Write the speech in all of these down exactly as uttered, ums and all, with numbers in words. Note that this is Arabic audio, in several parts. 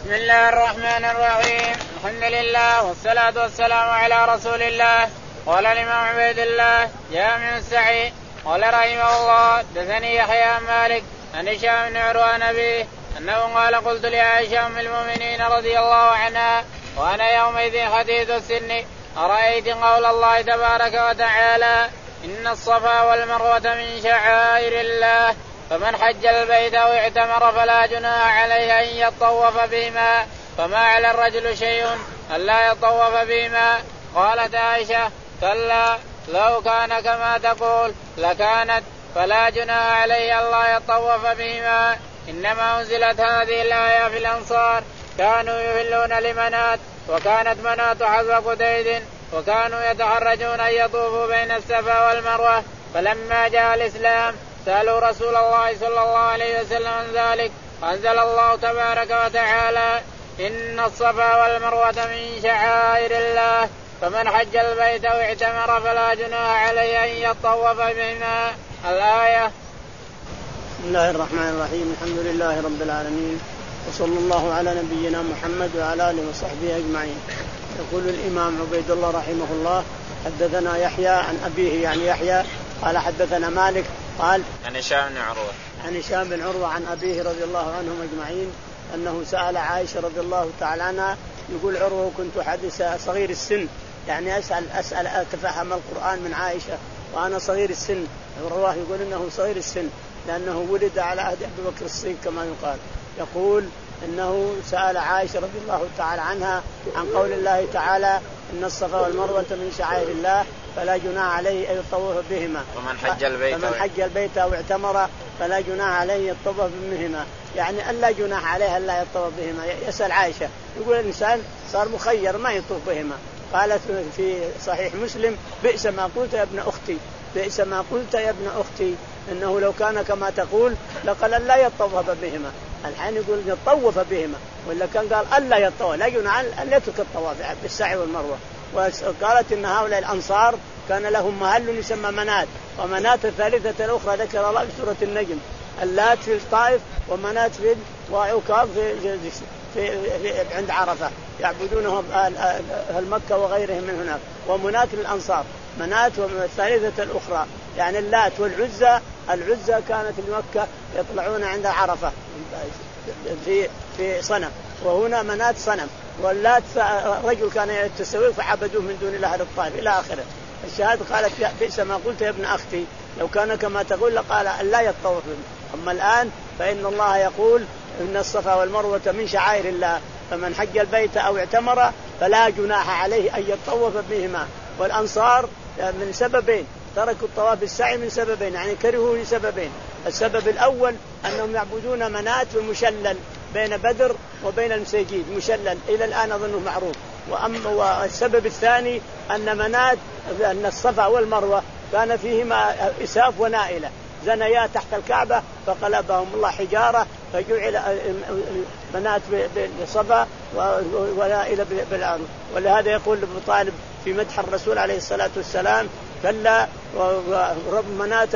بسم الله الرحمن الرحيم. الحمد لله والصلاة والسلام على رسول الله. قال الإمام عبيد الله جامع السعي قال رحمه الله دثني يحيى مالك عن هشام بن عروة عن أبيه أنه قال قلت لعائشة أم المؤمنين رضي الله عنها وأنا يومئذ حديث السن أرأيت قول الله تبارك وتعالى إن الصفا والمروة من شعائر الله فمن حج البيت أو اعتمر فلا جناح عليه أن يطوف بهما فما على الرجل شيء ألا يطوف بهما. قالت عائشة كلا لو كان كما تقول لكانت فلا جناح عليه ألا يطوف بهما. إنما أنزلت هذه الآية في الأنصار كانوا يهلون لمنات وكانت منات حظ قديد وكانوا يتحرجون أن يطوفوا بين الصفا والمروة فلما جاء الإسلام سألوا رسول الله صلى الله عليه وسلم عن ذلك أنزل الله تبارك وتعالى إن الصفا والمروة من شعائر الله فمن حج البيت أو اعتمر فلا جناح عليه أن يطوف بهما الآية. بسم الله الرحمن الرحيم. الحمد لله رب العالمين وصلى الله على نبينا محمد وعلى آله وصحبه أجمعين. يقول الإمام عبيد الله رحمه الله حدثنا يحيى عن أبيه يعني يحيى قال حدثنا مالك قال عن هشام بن عروة عن هشام بن عروة عن أبيه رضي الله عنهم أجمعين أنه سأل عائشة رضي الله تعالى عنها يقول عروة كنت حديث صغير السن يعني أسأل أسأل أتفهم القرآن من عائشة وأنا صغير السن. عروة يقول إنه صغير السن لأنه ولد على عهد أبي بكر الصديق كما يقال. يقول إنه سأل عائشة رضي الله تعالى عنها عن قول الله تعالى إن الصفا والمروة من شعائر الله فلا جناح عليه أن يطوف بهما فمن حج البيت فمن حج البيت أو اعتمر فلا جناح عليه يطوف بهما يعني ألا جناح عليه ألا يطوف بهما. يسأل عائشة يقول الإنسان صار مخير ما يطوف بهما. قالت في صحيح مسلم بئس ما قلت يا ابن أختي بئس ما قلت يا ابن أختي إنه لو كان كما تقول لقال لا يطوف بهما. الحين يقول يطوف بهما ولا كان قال ألا يطوف لا جناح أن يترك الطواف بالسعي والمروة. وقالت إن هؤلاء الأنصار كان لهم محل يسمى منات ومنات الثالثة الأخرى ذكر الله في سورة النجم اللات في الطائف ومنات في وعكاظ في, في, في عند عرفة يعبدونهم أهل مكة وغيرهم من هناك ومنات للأنصار منات والثالثة الأخرى يعني اللات والعزة. العزة كانت في مكة يطلعون عند عرفة في في صنم وهنا منات صنم واللات رجل كان يتسوق فعبدوه من دون الله الطائف إلى آخره. الشهادة قالت بئس ما قلت يا ابن أختي لو كان كما تقول لقال لا يطوف. أما الآن فإن الله يقول إن الصفا والمروة من شعائر الله فمن حج البيت أو اعتمر فلا جناح عليه أن يطوف بهما. والأنصار من سببين تركوا الطواف بالسعي من سببين يعني كرهوا لسببين. السبب الأول أنهم يعبدون منات ومشلل بين بدر وبين المسيجيد مشلل إلى الآن أظنه معروف. وأما والسبب الثاني أن منات أن الصفا والمروة كان فيهما إساف ونائلة زنيا تحت الكعبة فقلبهم الله حجارة فجعل منات بالصفا ونائلة بالأرض. ولهذا يقول أبو طالب في مدح الرسول عليه الصلاة والسلام كلا ورب منات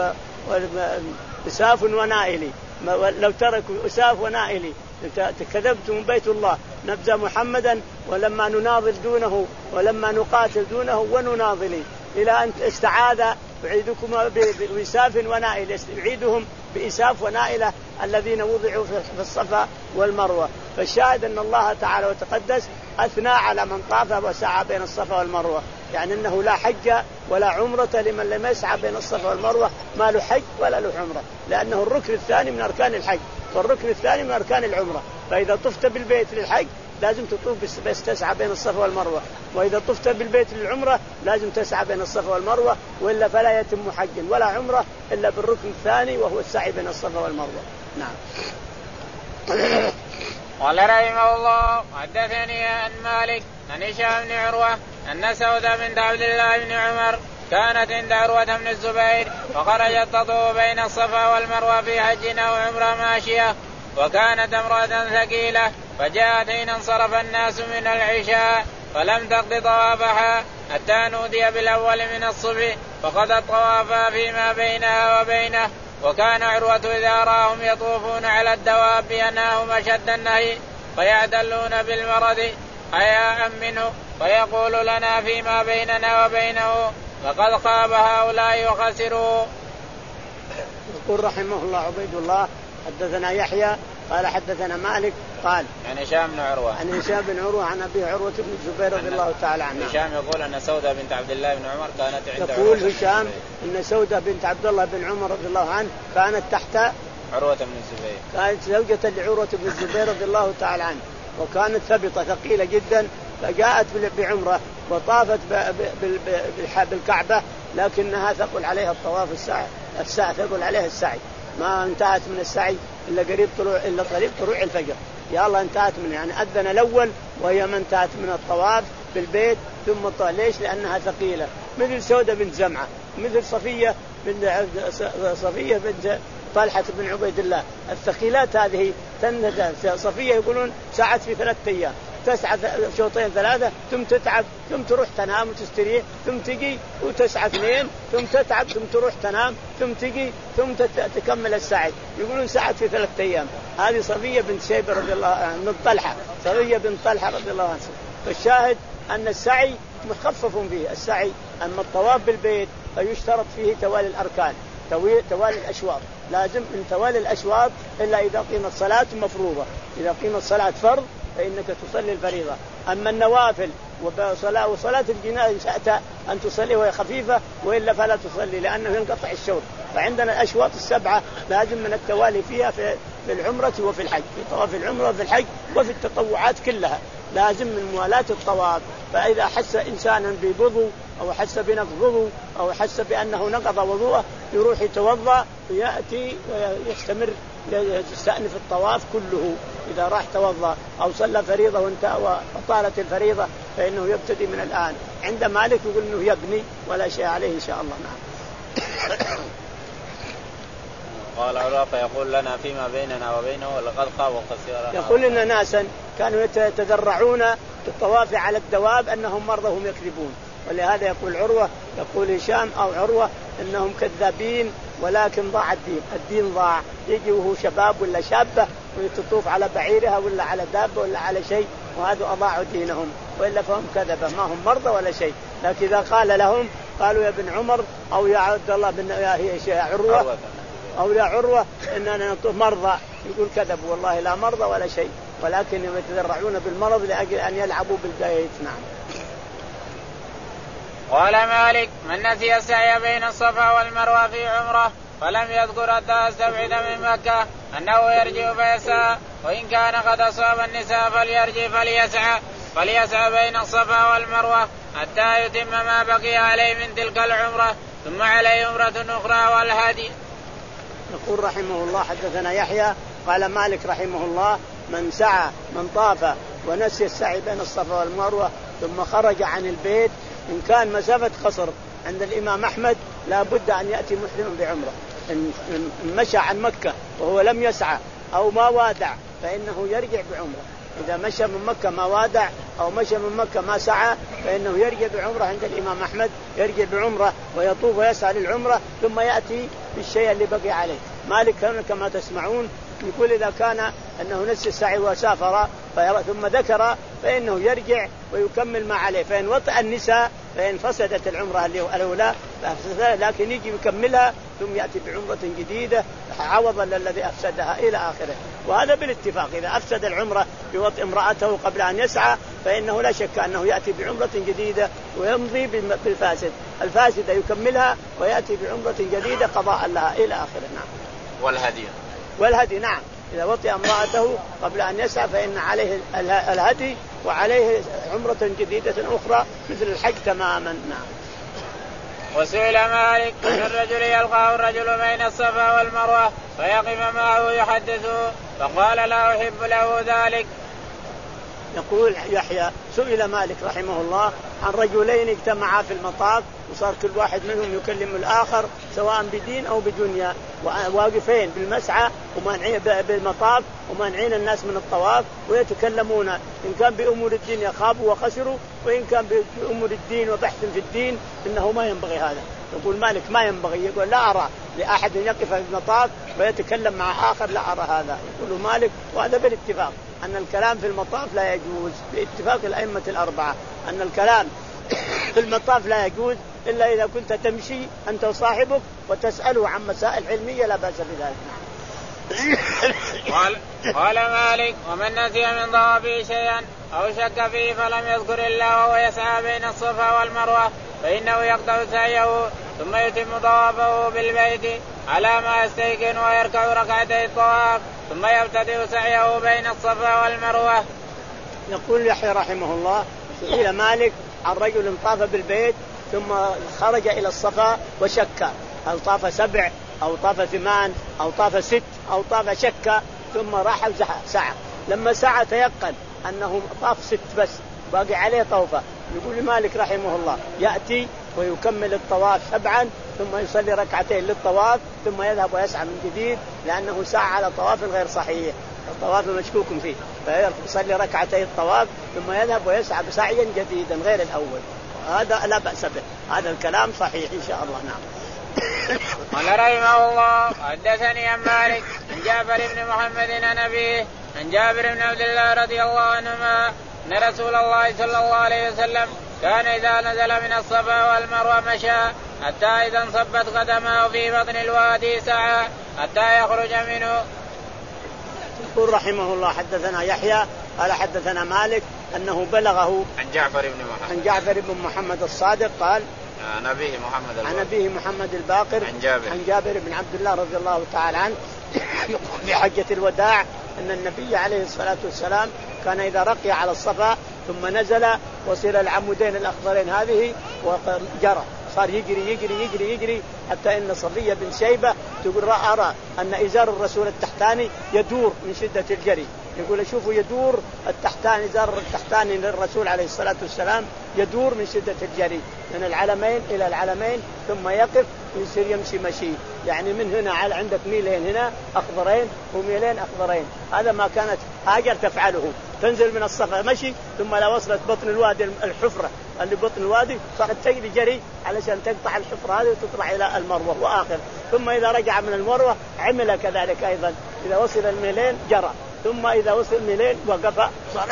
وإساف ونائلي لو تركوا إساف ونائلي كذبتم بيت الله نبذ محمدا ولما نناضل دونه ولما نقاتل دونه ونناضل إلى أن استعاذ يعيدكم بإساف ونائل يعيدهم بإساف ونائلة الذين وضعوا في الصفا والمروة. فالشاهد أن الله تعالى وتقدس أثنى على من طاف وسعى بين الصفا والمروة يعني أنه لا حج ولا عمرة لمن لم يسعى بين الصفا والمروة ما له حج ولا له عمرة لأنه الركن الثاني من أركان الحج والركن الثاني من أركان العمرة. فإذا طفت بالبيت للحج لازم تطوف بس تسعى بين الصفا والمروة وإذا طفت بالبيت للعمرة لازم تسعى بين الصفا والمروة وإلا فلا يتم حج ولا عمرة إلا بالركن الثاني وهو السعي بين الصفا والمروة. نعم. قال رحمه الله حدثني عن مالك عن هشام بن عروة أن سودة بنت عبد الله بن عمر كانت عند عروة بن الزبير فخرجت تطوف بين الصفا والمروة في حج أو عمرة ماشية وكانت امرأة ثقيلة فجاءت حين انصرف الناس من العشاء فلم تقض طوافها حتى نودي بالأول من الصبح فقضت طوافها فيما بينها وبينه. وكان عروة إذا راهم يطوفون على الدواب ينهاهم أشد النهي فيعتلون بالمرض حياء منه فيقول لنا فيما بيننا وبينه لقد خاب هؤلاء وخسروا. يقول رحمه الله عبيد الله حدثنا يحيى قال حدثنا مالك قال عن هشام بن عروة عن هشام بن عروة عن أبي عروة بن الزبير رضي الله تعالى عنه. هشام يقول أن سودة بنت عبد الله بن عمر كانت عند يقول هشام أن سودة بنت عبد الله بن عمر رضي الله عنه كانت تحت عروة بن الزبير، كانت زوجة لعروة بن الزبير رضي الله تعالى عنه، وكانت ثبطة ثقيلة جدا، فجاءت بعمرة وطافت بالكعبة لكنها ثقل عليها الطواف السعي السعي ثقل عليها السعي، ما انتهت من السعي إلا قريب طلوع إلا قريب طلوع الفجر، يا الله انتهت من يعني أذن الأول وهي ما انتهت من الطواف بالبيت ثم الطواف. ليش؟ لأنها ثقيلة، مثل سودة بنت زمعة، مثل صفية بنت صفية بنت طلحة بن عبيد الله، الثقيلات هذه تنهد. صفية يقولون ساعت في ثلاثة أيام، تسعى شوطين ثلاثة ثم تتعب ثم تروح تنام وتستريح ثم تجي وتسعى اثنين ثم تتعب ثم تروح تنام ثم تجي ثم تكمل السعي، يقولون ساعت في ثلاثة أيام. هذه صفية بنت شيبة رضي الله عنها من طلحة، صفية بنت طلحة رضي الله عنها. فالشاهد أن السعي مخفف فيه السعي، أما الطواف بالبيت فيشترط فيه توالي الأركان، توالي الأشواط، لازم من توالي الأشواط إلا إذا قيمت صلاة مفروضة، إذا قيمت صلاة فرض فإنك تصلي الفريضة. أما النوافل وصلاة وصلاة الجنازة شأت أن تصلي وهي خفيفة وإلا فلا تصلي لأنه ينقطع الشوط. فعندنا الأشواط السبعة لازم من التوالي فيها في العمرة وفي الحج، في طواف العمرة وفي الحج وفي التطوعات كلها لازم من موالاه الطواف. فإذا حس إنسانا بوضوء أو حس بنقض وضوء أو حس بأنه نقض وضوءه يروح يتوضأ ويأتي ويستمر يستأنف الطواف كله. إذا راح توضأ أو صلى فريضة وانتهى وطالت الفريضة فإنه يبتدي من الآن. عند مالك يقول إنه يبني ولا شيء عليه إن شاء الله. نعم. قال عروة فيقول لنا فيما بيننا وبينه لقد خاب وخسر. يقول إن ناسا كانوا يتذرعون بالطواف على الدواب أنهم مرضى هم يكذبون، ولهذا يقول عروة يقول هشام أو عروة إنهم كذابين ولكن ضاع الدين، الدين ضاع. يجي وهو شباب ولا شابة ويتطوف على بعيرها ولا على دابة ولا على شيء وهذا أضاعوا دينهم، وإلا فهم كذبة ما هم مرضى ولا شيء. لكن إذا قال لهم قالوا يا ابن عمر أو يا عبد الله بن يا عروة أو يا عروة إننا نطوف مرضى، يقول كذب والله لا مرضى ولا شيء، ولكن يتذرعون بالمرض لأجل أن يلعبوا بالبيت. نعم. قال مالك من نسي السعي بين الصفا والمروة في عمره فلم يذكر حتى استبعد من مكة أنه يرجع فيسعى، وإن كان قد أصاب النساء فليرجع فليسعى فليسعى بين الصفا والمروة حتى يتم ما بقي عليه من تلك العمرة ثم عليه عمرة أخرى والهدي. يقول رحمه الله حدثنا يحيى قال مالك رحمه الله من سعى من طاف ونسي السعي بين الصفا والمروة ثم خرج عن البيت إن كان مسافة قصر عند الإمام أحمد لا بد أن يأتي محرم بعمرة. إن مشى عن مكة وهو لم يسعى أو ما وادع فإنه يرجع بعمرة. إذا مشى من مكة ما وادع أو مشى من مكة ما سعى فإنه يرجع بعمرة عند الإمام أحمد، يرجع بعمرة ويطوف ويسعى للعمرة ثم يأتي بالشيء اللي بقي عليه. مالك كما تسمعون يقول إذا كان أنه نسي السعي وسافر ثم ذكر فإنه يرجع ويكمل ما عليه، فإن وطئ النساء فإن فسدت العمرة الأولى لكن يجي يكملها ثم يأتي بعمرة جديدة عوضا للذي أفسدها إلى آخره. وهذا بالاتفاق، إذا أفسد العمرة بوطئ امرأته قبل أن يسعى فإنه لا شك أنه يأتي بعمرة جديدة ويمضي بالفاسد، الفاسدة يكملها ويأتي بعمرة جديدة قضاء لها إلى آخره. نعم. والهدي والهدي نعم، إذا وطئ امرأته قبل أن يسعى فإن عليه الهدي وعليه عمرة جديدة أخرى مثل الحج تماما. نعم. وسئل مالك أن الرجل يلقاه الرجل بين الصفا والمروة فيقف معه يحدثه فقال لا أحب له ذلك. يقول يحيى سئل مالك رحمه الله عن رجلين اجتمعا في المطاف وصار كل واحد منهم يكلم الآخر سواء بدين أو بدنيا، واقفين بالمسعى ومانعين بالمطاف ومانعين الناس من الطواف ويتكلمون، إن كان بأمور الدين يخابوا وخسروا وإن كان بأمور الدين وبحث في الدين إنه ما ينبغي هذا. يقول مالك ما ينبغي، يقول لا أرى لأحد يقف في المطاف ويتكلم مع آخر، لا أرى هذا. يقول مالك وهذا بالاتفاق أن الكلام في المطاف لا يجوز باتفاق الأئمة الأربعة، أن الكلام في المطاف لا يجوز إلا إذا كنت تمشي أنت وصاحبك وتسأله عن مسائل علمية لا بأس بذلك. قال قال مالك ومن نسي من ضوابه شيئا أو شك فيه فلم يذكر الله وهو يسعى بين الصفا والمروة فإنه يقطع سعيه ثم يتم طوافه بالبيت على ما يستيقن ويركع ركعتي الطواف ثم يبتدئ سعيه بين الصفا والمروة. يقول يحيى رحمه الله سئل مالك عن رجل طاف بالبيت ثم خرج إلى الصفا وشك هل طاف سبع أو طاف ثمان أو طاف ست أو طاف شك ثم راح سعى. لما سعى تيقن أنه طاف ست بس باقي عليه طوفة. يقول مالك رحمه الله يأتي ويكمل الطواف سبعا ثم يصلي ركعتين للطواف ثم يذهب ويسعى من جديد لأنه سعى على طواف غير صحيح، الطواف مشكوك فيه، فيصلي ركعتين الطواف ثم يذهب ويسعى بسعيا جديدا غير الأول. هذا لا بأس به، هذا الكلام صحيح إن شاء الله. نعم. قال رحمه الله حدثني عن مالك عن جعفر بن محمد عن أبيه عن جابر بن عبد الله رضي الله عنهما أن رسول الله صلى الله عليه وسلم كان إذا نزل من الصفا والمروة مشى حتى إذا انصبت قدمه في بطن الوادي سعى حتى يخرج منه. يقول رحمه الله حدثنا يحيى قال حدثنا مالك أنه بلغه عن جعفر بن محمد عن جعفر بن محمد الصادق قال عن أبيه محمد الباقر عن أبيه محمد الباقر عن جابر عن جابر بن عبد الله رضي الله تعالى عنه في حجة الوداع أن النبي عليه الصلاة والسلام كان إذا رقي على الصفا ثم نزل وصل العمودين الأخضرين هذه وجرى صار يجري يجري يجري يجري حتى إن صفية بن شيبة تقول أرى أن إزار الرسول التحتاني يدور من شدة الجري. يقول شوفوا يدور التحتاني إزار التحتاني للرسول عليه الصلاة والسلام يدور من شدة الجري من العلمين إلى العلمين ثم يقف يصير يمشي مشي، يعني من هنا على عندك ميلين هنا أخضرين وميلين أخضرين. هذا ما كانت هاجر تفعله، تنزل من الصفا مشي ثم لو وصلت بطن الوادي الحفرة اللي بطن الوادي صارت تجري جري علشان تقطع الحفرة هذه وتطلع إلى المروة وآخر. ثم إذا رجع من المروة عمل كذلك أيضا، إذا وصل الميلين جرى ثم إذا وصل الميلين وقف صار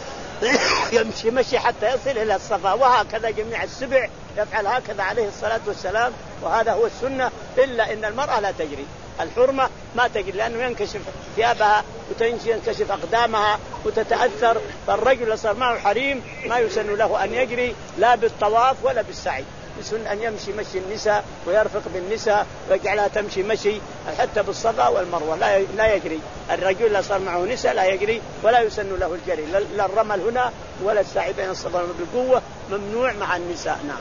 يمشي مشي حتى يصل إلى الصفا. وهكذا جميع السبع يفعل هكذا عليه الصلاة والسلام، وهذا هو السنة، إلا إن المرأة لا تجري، الحرمة ما تجري لأنه ينكشف ثيابها وتنكشف أقدامها وتتأثر. فالرجل صار معه حريم ما يسن له أن يجري لا بالطواف ولا بالسعي، يسن أن يمشي مشي النساء ويرفق بالنساء ويجعلها تمشي مشي حتى بالصفا والمروة لا لا يجري. الرجل لا صار معه نساء لا يجري ولا يسن له الجري، لا الرمل هنا ولا السعي بين الصفا والمروة بالقوة، ممنوع مع النساء. نعم.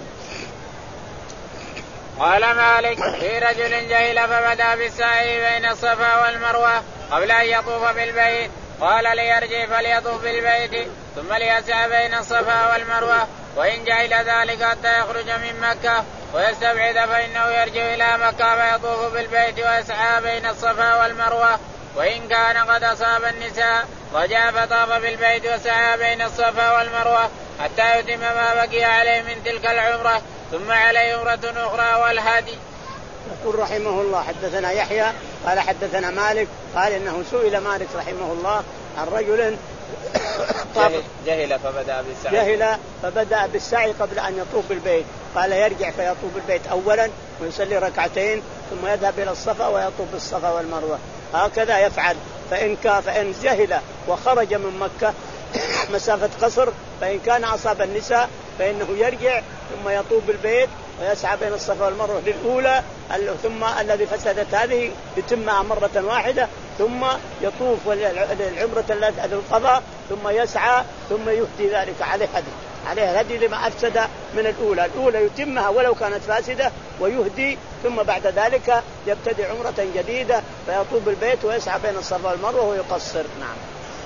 قال مالك في رجل جهل فبدأ بالسعي بين الصفا والمروة قبل أن يطوف بالبيت قال ليرجع فليطوف بالبيت ثم ليسعى بين الصفا والمروة، وإن جهل ذلك حتى يخرج من مكة ويستبعد فإنه يرجع إلى مكة فيطوف بالبيت ويسعى بين الصفا والمروة، وإن كان قد أصاب النساء رجع فطاف بالبيت وسعى بين الصفا والمروة حتى يتم ما بقي عليه من تلك العمرة ثم عليه عمرة أخرى والهدي. يقول رحمه الله حدثنا يحيى قال حدثنا مالك قال إنه سئل مالك رحمه الله عن رجل جهل فبدأ بالسعي جهل فبدأ بالسعي قبل أن يطوف بالبيت، قال يرجع فيطوف بالبيت أولا ويصلي ركعتين ثم يذهب إلى الصفا ويطوف بالصفا والمروة، هكذا يفعل. فإن كان فإن جهل وخرج من مكة مسافة قصر فإن كان أصاب النساء فإنه يرجع ثم يطوف بالبيت ويسعى بين الصفا والمروة للأولى ثم الذي فسدت هذه يتمها مرة واحدة ثم يطوف للعمرة القضاء ثم يسعى ثم يهدي ذلك عليه هدي عليه هدي لما أفسد من الأولى. الأولى يتمها ولو كانت فاسدة ويهدي ثم بعد ذلك يبتدي عمرة جديدة فيطوف بالبيت ويسعى بين الصفا والمروة ويقصر. نعم.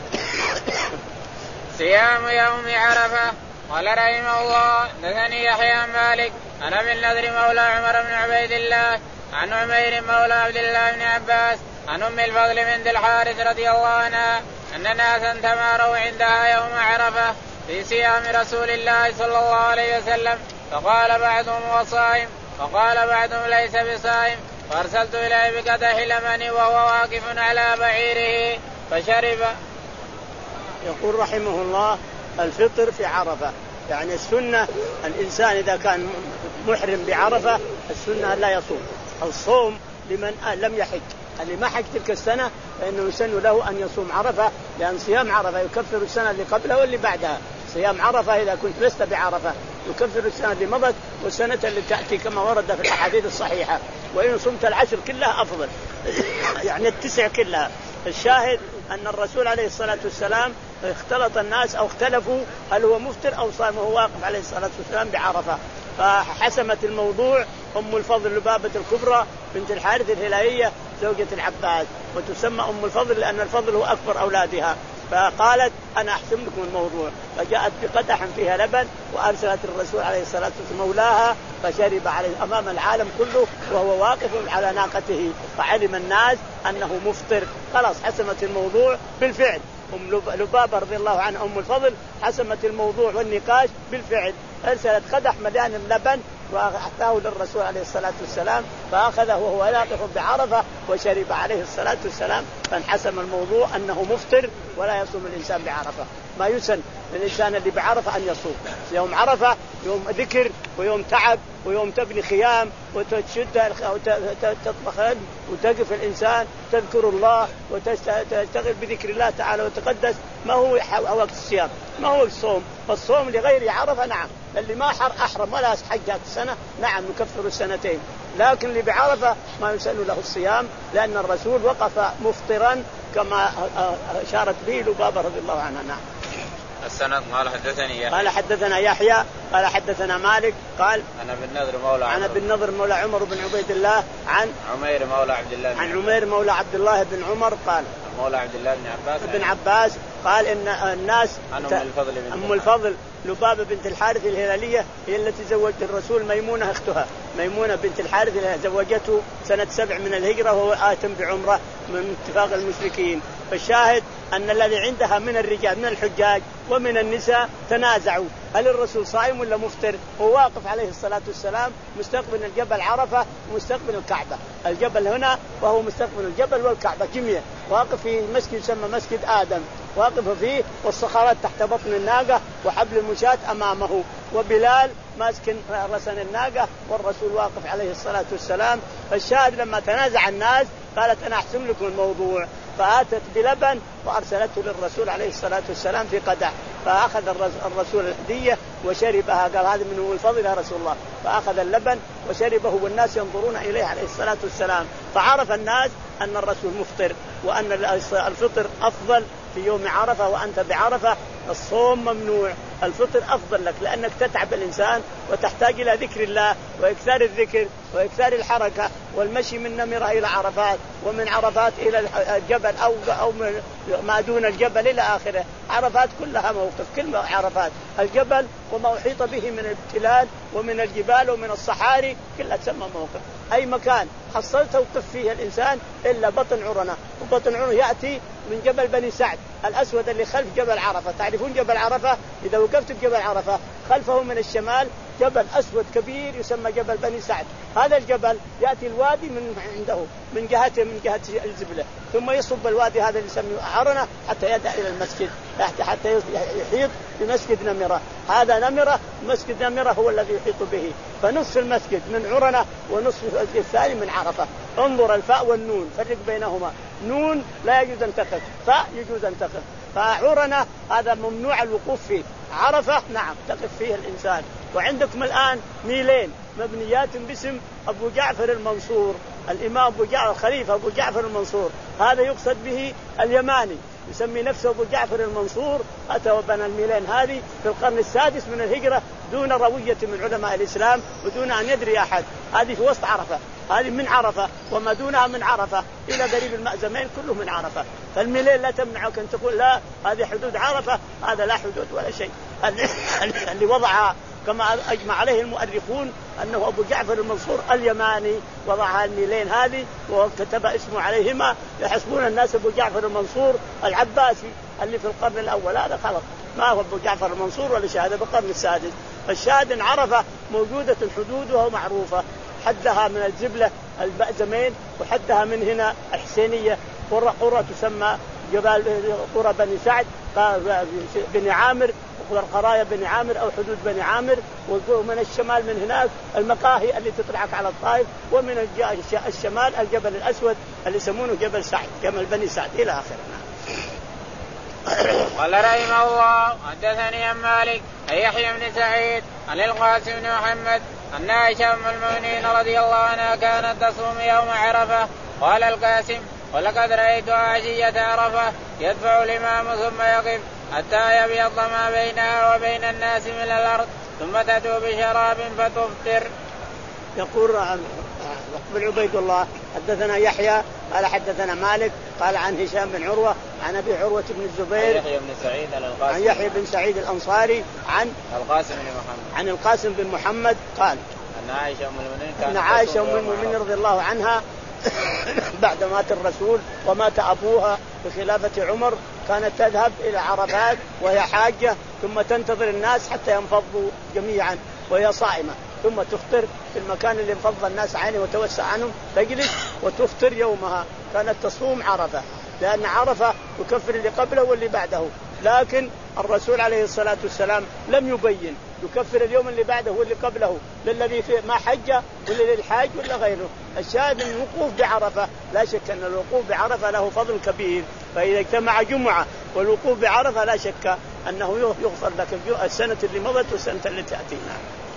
صيام يوم عرفة. قال رحمه الله دثني يحيى مالك أنا بن نذر مولى عمر بن عبيد الله عن عمير مولى عبد الله بن عباس عن أم الفضل بنت الحارث رضي الله عنها أن ناسا تماروا عندها يوم عرفة في صيام رسول الله صلى الله عليه وسلم، فقال بعضهم هو صائم وقال بعضهم ليس بصائم، فأرسلت إليه بقدح لبن وهو واقف على بعيره فشرب. يقول رحمه الله الفطر في عرفة. يعني السنة الإنسان إذا كان محرم بعرفة السنة لا يصوم. الصوم لمن لم يحج، اللي ما حج تلك السنة فإنه يسن له أن يصوم عرفة، لأن صيام عرفة يكفر السنة اللي قبلها واللي بعدها. صيام عرفة إذا كنت لست بعرفة يكفر السنة اللي مضت والسنة اللي تأتي كما ورد في الأحاديث الصحيحة. وإن صمت العشر كلها أفضل يعني التسع كلها. الشاهد أن الرسول عليه الصلاة والسلام اختلط الناس أو اختلفوا هل هو مفطر أو صائم، وهو واقف عليه الصلاة والسلام بعرفة. فحسمت الموضوع أم الفضل لبابة الكبرى بنت الحارث الهلالية زوجة العباس، وتسمى أم الفضل لأن الفضل هو أكبر أولادها. فقالت أنا أحسم لكم الموضوع، فجاءت بقدح فيها لبن وأرسلت الرسول عليه الصلاة والسلام مولاها فشرب عليه أمام العالم كله وهو واقف على ناقته، فعلم الناس أنه مفطر. خلاص حسمت الموضوع بالفعل. أم لبابة رضي الله عنها أم الفضل حسمت الموضوع والنقاش بالفعل، أرسلت قدح مليان لبن وأعطاه للرسول عليه الصلاة والسلام فأخذه وهو لاقف بعرفة وشرب عليه الصلاة والسلام، فانحسم الموضوع أنه مفطر ولا يصوم الإنسان بعرفة. ما يسن الإنسان اللي بعرفة أن يصوم. يوم عرفة يوم ذكر ويوم تعب ويوم تبني خيام وتشد وتطبخ وتقف الإنسان تذكر الله وتشتغل بذكر الله تعالى وتقدس. ما هو وقت الصيام، ما هو الصوم. فالصوم لغير عرفة نعم، اللي ما حر أحرم ولا حج السنة نعم نكفر السنتين، لكن اللي بعرفة ما يسن له الصيام لأن الرسول وقف مفطرا كما أشارت به لبابة رضي الله عنها. نعم. السند قال حدثني يحيى قال حدثنا يحيى قال حدثنا مالك قال أنا بالنضر مولى أنا بالنضر مولى عمر بن عبيد الله عن عمير مولى عبد الله عن عمير مولى عبد الله بن عمر قال مولى عبد الله بن عباس بن عباس قال إن الناس أم الفضل أم الفضل لبابة بنت الحارث الهلالية هي التي زوجت الرسول ميمونة أختها. ميمونة بنت الحارث زوجته سنة سبع من الهجرة وهو آتم بعمرة من اتفاق المشركين. فالشاهد أن الذي عندها من الرجال من الحجاج ومن النساء تنازعوا هل الرسول صائم ولا مفطر. هو واقف عليه الصلاة والسلام مستقبل الجبل عرفة ومستقبل الكعبة. الجبل هنا وهو مستقبل الجبل والكعبة جميع. واقف في مسجد يسمى مسجد آدم واقف فيه والصخرات تحت بطن الناقة وحبل المشاة أمامه وبلال ماسك رسن الناقة والرسول واقف عليه الصلاة والسلام. فالشاهد لما تنازع الناس قالت أنا أحسم لكم الموضوع، فآتت بلبن وأرسلته للرسول عليه الصلاة والسلام في قدح، فأخذ الرسول الهدية وشربها قال هذا من الفضل يا رسول الله، فأخذ اللبن وشربه والناس ينظرون إليه عليه الصلاة والسلام. فعرف الناس أن الرسول مفطر وأن الفطر أفضل في يوم عرفة وأنت بعرفة. الصوم ممنوع، الفطر أفضل لك لأنك تتعب الإنسان وتحتاج إلى ذكر الله وإكثار الذكر وإكثار الحركة والمشي من نمرة إلى عرفات ومن عرفات إلى الجبل أو أو ما دون الجبل إلى آخره. عرفات كلها موقف، كل عرفات الجبل وما أحيط به من التلال ومن الجبال ومن الصحاري كلها تسمى موقف. أي مكان حصلت توقف فيه الإنسان إلا بطن عرنة، وبطن عرنة يأتي من جبل بني سعد الأسود اللي خلف جبل عرفة. تعرفون جبل عرفة؟ إذا وقفت بجبل عرفة خلفه من الشمال جبل أسود كبير يسمى جبل بني سعد. هذا الجبل يأتي الوادي من عنده من جهته من جهة الزبلة، ثم يصب الوادي هذا اللي يسميه عرنة حتى يدع إلى المسجد حتى يحيط بمسجد نمرة. هذا نمرة، مسجد نمرة هو الذي يحيط به. فنصف المسجد من عرنة ونصف الثاني من عرفة. انظر الفاء والنون فرق بينهما، نون لا يجوز أن تقف، فاء يجوز أن تقف. فعرنة هذا ممنوع الوقوف فيه، عرفة نعم تقف فيه الإنسان. وعندكم الآن ميلين مبنيات باسم أبو جعفر المنصور، الإمام أبو جعفر الخليفة أبو جعفر المنصور، هذا يقصد به اليماني يسمي نفسه أبو جعفر المنصور. أتى وبنى الميلين هذه في القرن السادس من الهجرة دون روية من علماء الإسلام ودون أن يدري أحد. هذه في وسط عرفة، هذه من عرفة وما دونها من عرفة إلى قريب المأزمين كله من عرفة. فالميلين لا تمنعك أن تقول لا هذه حدود عرفة، هذا لا حدود ولا شيء. اللي وضعها كما أجمع عليه المؤرخون أنه أبو جعفر المنصور اليماني وضع الميلين هذه وكتب اسمه عليهما، يحسبون الناس أبو جعفر المنصور العباسي اللي في القرن الأول. هذا خلط، ما هو أبو جعفر المنصور ولا شيء، هذا بالقرن السادس. فالشاهد إن عرفة موجودة حدودها معروفة، حدها من الزبلة البأزمين وحدها من هنا الحسينية، قرى قرى تسمى جبال قرى بني سعد بني عامر قرايا بني عامر أو حدود بني عامر، ومن الشمال من هناك المقاهي اللي تطلعك على الطائف، ومن الشمال الجبل الأسود اللي يسمونه جبل سعد جبل بني سعد إلى آخره. قال رحمه الله حدثني عن مالك عن يحيى بن سعيد عن القاسم بن محمد أن عائشة أم المؤمنين رضي الله عنها كانت تصوم يوم عرفة. قال القاسم ولقد رأيت عشية عرفة يدفع الإمام ثم يقف حتى يبيض ما بينها وبين الناس من الأرض ثم تدعو بشراب فتفطر. يقول بن عبيد الله حدثنا يحيى قال حدثنا مالك قال عن هشام بن عروة عن أبي عروة بن الزبير عن يحيى بن سعيد عن يحيى بن سعيد الأنصاري عن القاسم بن محمد عن القاسم بن محمد قال أن عائشة أم المؤمنين أن عائشة أم المؤمنين رضي الله عنها بعد مات الرسول ومات أبوها بخلافة عمر كانت تذهب إلى عرفات وهي حاجة ثم تنتظر الناس حتى ينفضوا جميعا وهي صائمة ثم تفطر في المكان اللي انفض الناس عنه وتوسع عنهم تجلس وتفطر يومها. كانت تصوم عرفة لأن عرفة يكفر اللي قبله واللي بعده، لكن الرسول عليه الصلاة والسلام لم يبين يكفر اليوم اللي بعده واللي قبله للذي ما حج ولا للحاج ولا غيره. الشاهد من الوقوف بعرفة لا شك أن الوقوف بعرفة له فضل كبير، فإذا اجتمع جمعة والوقوف بعرفة لا شك أنه يغفر لك السنة اللي مضت والسنة اللي تأتينا.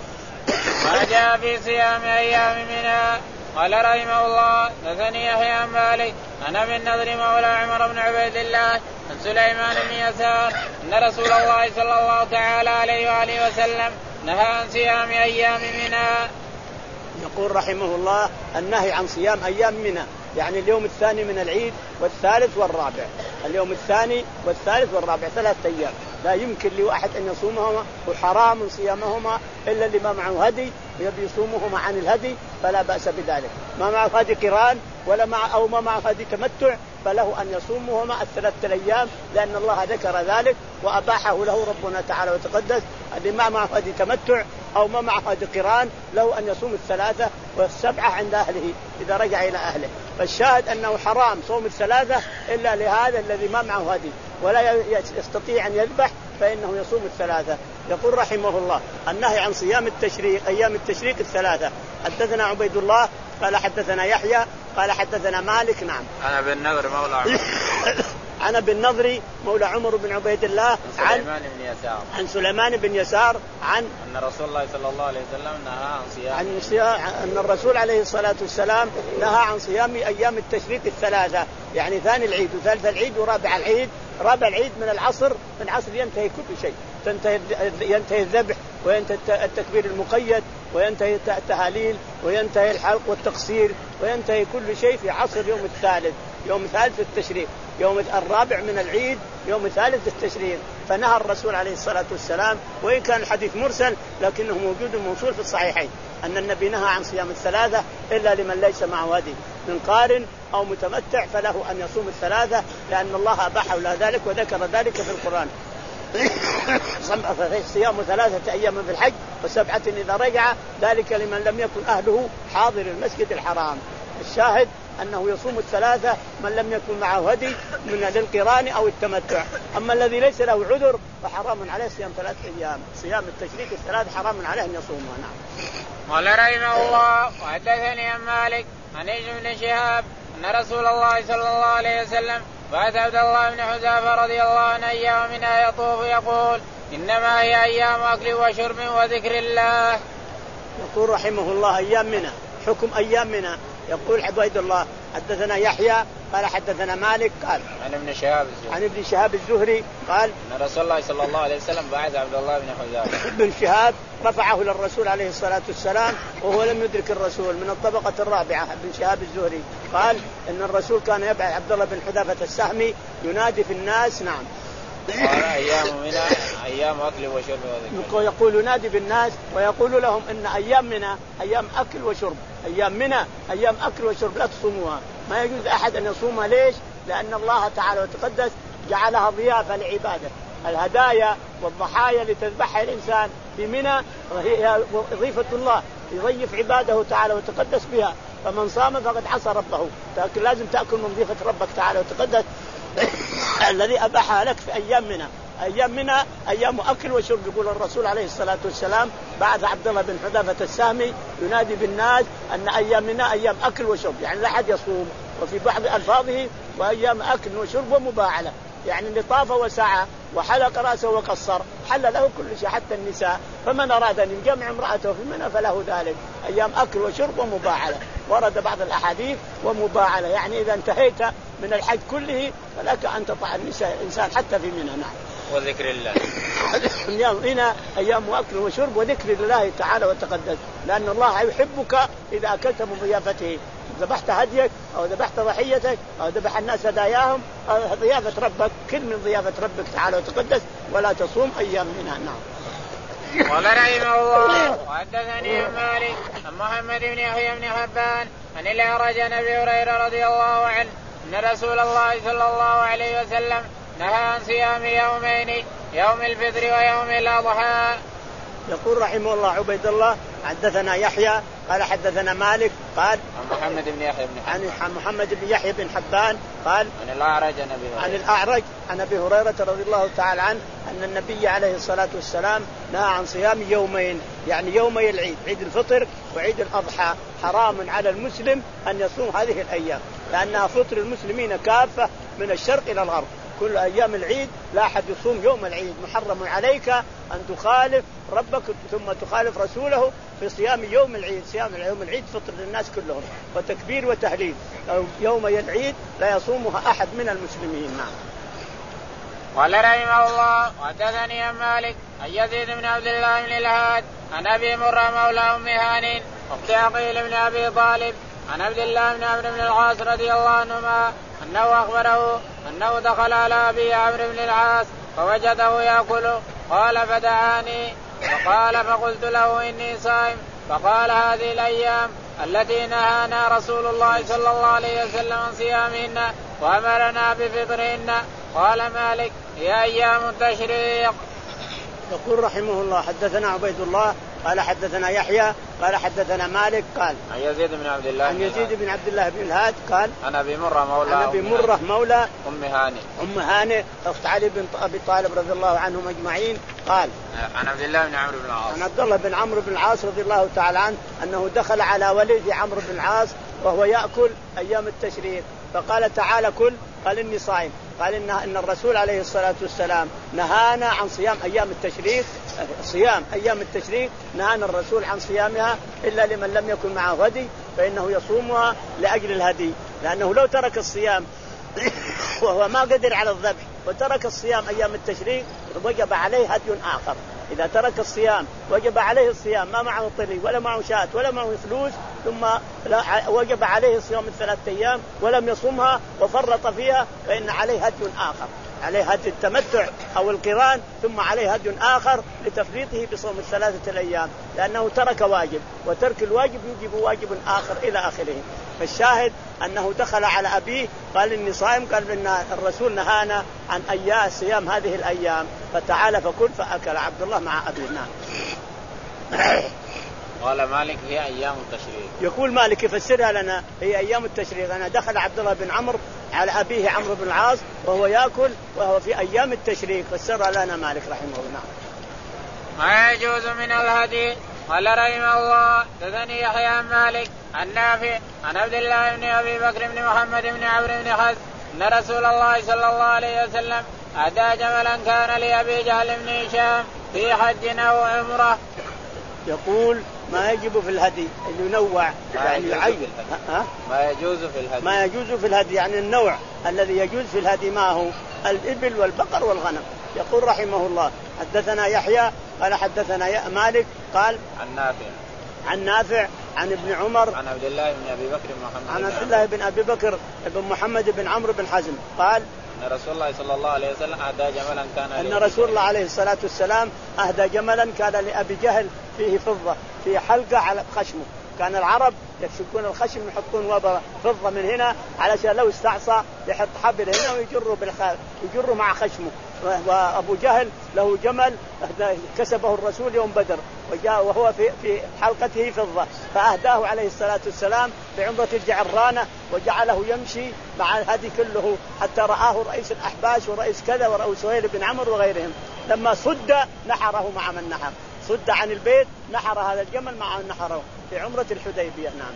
ما جاء في صيام أيام منها. قال رحمه الله حدثني يحيى عن مالك أنا من نضر مولى عمر بن عبيد الله عن سليمان بن يسار أن رسول الله صلى الله تعالى عليه وآله وسلم نهى عن صيام أيام منها. يقول رحمه الله النهي عن صيام أيام منها يعني اليوم الثاني من العيد والثالث والرابع، اليوم الثاني والثالث والرابع ثلاث أيام لا يمكن لواحد أن يصومهما وحرام صيامهما إلا اللي ما معه هدي يبي يصومهما عن الهدي فلا بأس بذلك، ما معه هدي قران ولا مع أو ما معه هدي تمتع فله أن يصومهما الثلاثة الأيام لأن الله ذكر ذلك وأباحه له ربنا تعالى وتقدس. اللي ما معه هدي تمتع أو ما معه هدي قران له أن يصوم الثلاثة والسبعة عند أهله إذا رجع إلى أهله. فالشاهد أنه حرام صوم الثلاثة إلا لهذا الذي ما معه هدي ولا يستطيع أن يذبح فإنه يصوم الثلاثة. يقول رحمه الله النهي عن صيام التشريق أيام التشريق الثلاثة. حدثنا عبيد الله قال حدثنا يحيى قال حدثنا مالك نعم أنا بن نضر مولى عمر أنا بن نضري مولى عمر بن عبيد الله عن سليمان بن يسار عن سليمان بن يسار عن أن رسول الله صلى الله عليه وسلم نهى عن صيام عن صيام أن الرسول عليه الصلاة والسلام نهى عن صيام أيام التشريق الثلاثة يعني ثاني العيد وثالث العيد ورابع العيد. رابع العيد من العصر من العصر ينتهي كل شيء، تنتهي ينتهي الذبح وينتهي التكبير المقيد وينتهي التهاليل وينتهي الحلق والتقصير وينتهي كل شيء في عصر يوم الثالث يوم ثالث التشريق يوم الرابع من العيد يوم ثالث التشريق. فنهى الرسول عليه الصلاة والسلام وإن كان الحديث مرسل لكنه موجود موصول في الصحيحين أن النبي نهى عن صيام الثلاثة إلا لمن ليس معه هدي من قارن أو متمتع فله أن يصوم الثلاثة لأن الله أباحه له ذلك وذكر ذلك في القرآن. صيام ثلاثة أيام في الحج وسبعة إذا رجع ذلك لمن لم يكن أهله حاضر المسجد الحرام. الشاهد أنه يصوم الثلاثة من لم يكن معه هدي من للقران أو التمتع. أما الذي ليس له عذر فحرام عليه صيام ثلاثة أيام صيام التشريق الثلاث حرام عليه أن يصومها. نعم. قال رحمه الله وحدثني عن مالك عن ابن شهاب أن رسول الله صلى الله عليه وسلم بعث عبد الله بن حذافة رضي الله عنه أيام منها يطوف يقول إنما هي أيام أكل وشرب وذكر الله. يقول رحمه الله أيام منها حكم أيام منها. يقول عبيد الله حدثنا يحيى قال حدثنا مالك قال عن ابن شهاب الزهري عن ابن شهاب الزهري قال أن رسول الله صلى الله عليه وسلم بعث عبد الله بن حذافة. ابن شهاب رفعه للرسول عليه الصلاة والسلام وهو لم يدرك الرسول من الطبقة الرابعة. ابن شهاب الزهري قال إن الرسول كان يبعث عبد الله بن حذافة السهمي ينادي في الناس. نعم. قال أيام منها أيام أكل وشرب وذكر. يقول ينادي بالناس ويقول لهم إن أيام منها أيام أكل وشرب أيام منها أيام أكل وشرب لا تصوموها. ما يجوز أحد أن يصومها. ليش؟ لأن الله تعالى وتقدس جعلها ضيافة لعباده. الهدايا والضحايا اللي تذبحها الإنسان في منى هي ضيفة الله يضيف عباده تعالى وتقدس بها. فمن صام فقد عصى ربه. لكن لازم تأكل من ضيفة ربك تعالى وتقدس الذي أباحها لك في أيام منى. أيام منى أيام أكل وشرب. يقول الرسول عليه الصلاة والسلام بعد عبد الله بن حذافة السهمي ينادي بالناس أن أيام منى أيام أكل وشرب، يعني لا أحد يصوم. وفي بعض ألفاظه وأيام أكل وشرب ومباعلة، يعني اللي طاف وسعى وحلق رأسه وقصر حل له كل شيء حتى النساء. فمن أراد أن يجمع امرأته في منى فله ذلك. أيام أكل وشرب ومباعلة. ورد بعض الأحاديث ومباعلة، يعني إذا انتهيت من الحج كله فلك أن تطع النساء إنسان حتى في منى. نعم. وذكر الله هنا أيام أكل وشرب وذكر الله تعالى وتقدس، لأن الله يحبك إذا أكلت من ضيافته. ذبحت هديك أو ذبحت ضحيتك أو ذبح الناس هداياهم أو ضيافة ربك، كل من ضيافة ربك تعالى وتقدس ولا تصوم أيام منها. نعم. قال رحمه الله وحدثني مالك عن محمد بن يحيى بن حبان عن الأعرج عن أبي هريرة رضي الله عنه أن رسول الله صلى الله عليه وسلم نهى عن صيام يومين، يوم الفطر ويوم الأضحى. يقول رحمه الله عبيد الله حدثنا يحيى قال حدثنا مالك قال عن محمد بن يحيى بن حبان عن محمد بن يحيى بن حبان قال عن الأعرج عن أبي هريرة عن الأعرج عن أبي هريرة رضي الله تعالى عنه أن النبي عليه الصلاة والسلام نهى عن صيام يومين، يعني يومي العيد، عيد الفطر وعيد الأضحى. حرام على المسلم أن يصوم هذه الأيام لأنها فطر المسلمين كافة من الشرق إلى الغرب. كل أيام العيد لا أحد يصوم يوم العيد. محرم عليك أن تخالف ربك ثم تخالف رسوله في صيام يوم العيد. صيام يوم العيد فطر للناس كلهم وتكبير وتهليل. يوم العيد لا يصومها أحد من المسلمين. نعم. قال رحمه الله وحدثني عن مالك عن يزيد بن عبد الله بن الهاد عن أبي مرة مولى أم هانٍ أخت عقيل بن أبي طالب عن عبد الله بن عمرو بن العاص رضي الله عنهما أنه أخبره أنه دخل على أبي عمرو بن العاص فوجده يأكل، قال فدعاني فقال فقلت له إني صائم، فقال هذه الأيام التي نهانا رسول الله صلى الله عليه وسلم عن صيامهن وأمرنا بفطرهن. قال مالك هي أيام التشريق. يقول رحمه الله حدثنا عبيد الله قال حدثنا يحيى قال حدثنا مالك قال عن يزيد بن عبد الله عن يزيد بن عبد الله بن الهاد قال عن أبي مرة مولى عن أبي مرة مولى أم هانئ أم هانئ أخت علي بن أبي طالب رضي الله عنهم أجمعين قال عن عبد الله بن عمرو بن العاص عن عبد الله بن عمرو بن العاص رضي الله تعالى عنه أنه دخل على ولده عمرو بن العاص وهو يأكل أيام التشريق فقال تعالى كل، قال إني صائم. قال إن إن الرسول عليه الصلاة والسلام نهانا عن صيام أيام التشريق، صيام أيام التشريق نهانا الرسول عن صيامها إلا لمن لم يكن معه هدي فإنه يصومها لأجل الهدي، لأنه لو ترك الصيام وهو ما قدر على الذبح وترك الصيام أيام التشريق وجب عليه هدي آخر. إذا ترك الصيام وجب عليه الصيام ما معه طري ولا معه شاة ولا معه فلوس ثم وجب عليه الصيام الثلاثة أيام ولم يصومها وفرط فيها فإن عليه هدي آخر، عليه هدي التمتع أو القران ثم عليه هدي آخر لتفريطه بصوم الثلاثة الأيام لأنه ترك واجب، وترك الواجب يجب واجب آخر إلى آخره. فالشاهد أنه دخل على أبيه قال إني صائم، قال إن الرسول نهانا عن أيام صيام هذه الأيام فتعال فكل، فأكل عبد الله مع أبينا. قال مالك هي أيام التشريق. يقول مالك يفسرها لنا هي أيام التشريق. أنا دخل عبد الله بن عمرو على أبيه عمرو بن العاص وهو يأكل وهو في أيام التشريق، فسرها لنا مالك رحمه الله. ما يجوز من الهدي. قال رحمه الله حدثني يحيى عن مالك عن نافع عن عبد الله بن أبي بكر بن محمد بن عمرو بن حزم أن رسول الله صلى الله عليه وسلم أهدى جملا كان لأبي جهل بن هشام في حج أو عمرة. يقول ما يجب في الهدي اللي ينوع يعني يعين ما يجوز في الهدي ما يجوز في الهدي يعني النوع الذي يجوز في الهدي ما هو الإبل والبقر والغنم. يقول رحمه الله حدثنا يحيى قال حدثنا مالك قال عن نافع عن نافع عن ابن عمر عن عبد الله بن أبي بكر محمد عن عبد الله بن أبي بكر بن محمد بن عمرو بن حزم قال أن رسول الله صلى الله عليه وسلم أهدى جملا كان أن رسول الله عليه الصلاة والسلام أهدى جملا كان لأبي جهل فيه فضة في حلقة على خشمه. كان العرب يكشفون الخشم يحطون وبر فضة من هنا علشان لو استعصى يحط حبل هنا ويجره بالخال يجره مع خشمه. وأبو جهل له جمل كسبه الرسول يوم بدر وجاء وهو في في حلقته فضة فأهداه عليه الصلاة والسلام في عمرة الجعرانة وجعله يمشي مع الهدي كله، حتى رآه رئيس الأحباش ورئيس كذا ورئيس سهيل بن عمرو وغيرهم، لما صد نحره مع من نحر، صد عن البيت نحر هذا الجمل مع من نحره في عمرة الحديبية. نعم.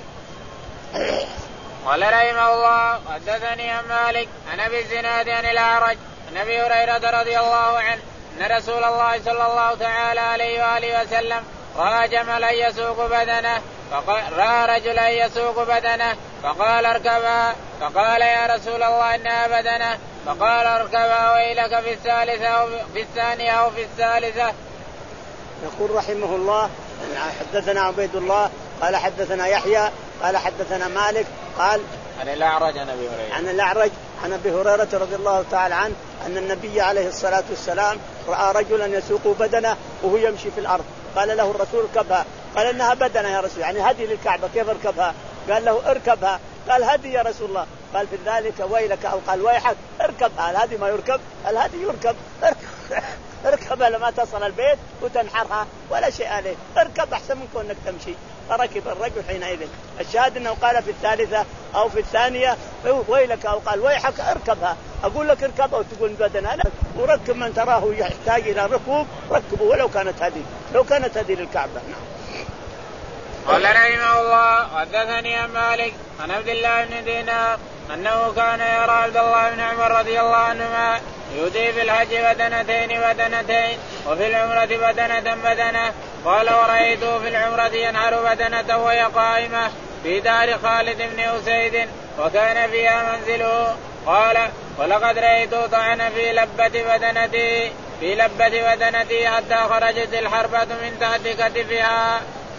قال رحمه الله حدثني عن مالك عن ابي الزناد عن الاعرج عن ابي هريرة رضي الله عنه ان رسول الله صلى الله تعالى عليه واله وسلم راى جملا يسوق بدنه فقال راى رجلا يسوق بدنه فقال اركبها، فقال يا رسول الله انها بدنه، فقال اركبها ويلك في الثالثة أو في الثانية أو في الثالثة. يقول رحمه الله حدثنا عبيد الله قال حدثنا يحيى قال حدثنا مالك قال عن الأعرج عن أبي هريرة عن الأعرج عن أبي هريرة رضي الله تعالى عنه أن النبي عليه الصلاة والسلام رأى رجلا يسوق بدنه وهو يمشي في الأرض، قال له الرسول اركبها، قال إنها بدنه يا رسول يعني هدي للكعبة كيف اركبها؟ قال له اركبها، قال هدي يا رسول الله، قال في ذلك ويلك أو قال ويحك اركبها، الهدي ما يركب الهدي يركب اركبها لما تصل البيت وتنحرها ولا شيء عليه، اركب أحسن من كونك تمشي. فركب الرجل حينئذ. الشاهد أنه قال في الثالثة أو في الثانية ويلك أو قال ويحك اركبها، أقول لك اركبها وتقول بدنها، لا، وركب من تراه يحتاج إلى ركوب ركبه ولو كانت هدي، لو كانت هدي للكعبة. نعم. قال رحمه الله حدثني عن مالك عن عبد الله بن دينار أنه كان يرى عبد الله بن عمر رضي الله عنهما يؤتي في الحج بدنتين بدنتين وفي العمرة بدنة بدنة، قال ورأيته في العمرة ينحر بدنة وهي قائمة في دار خالد بن أسيد وكان فيها منزله، قال ولقد رأيته طعن في لبة بدنتي في لبة بدنتي حتى خرجت الحربة من تحت كتفها.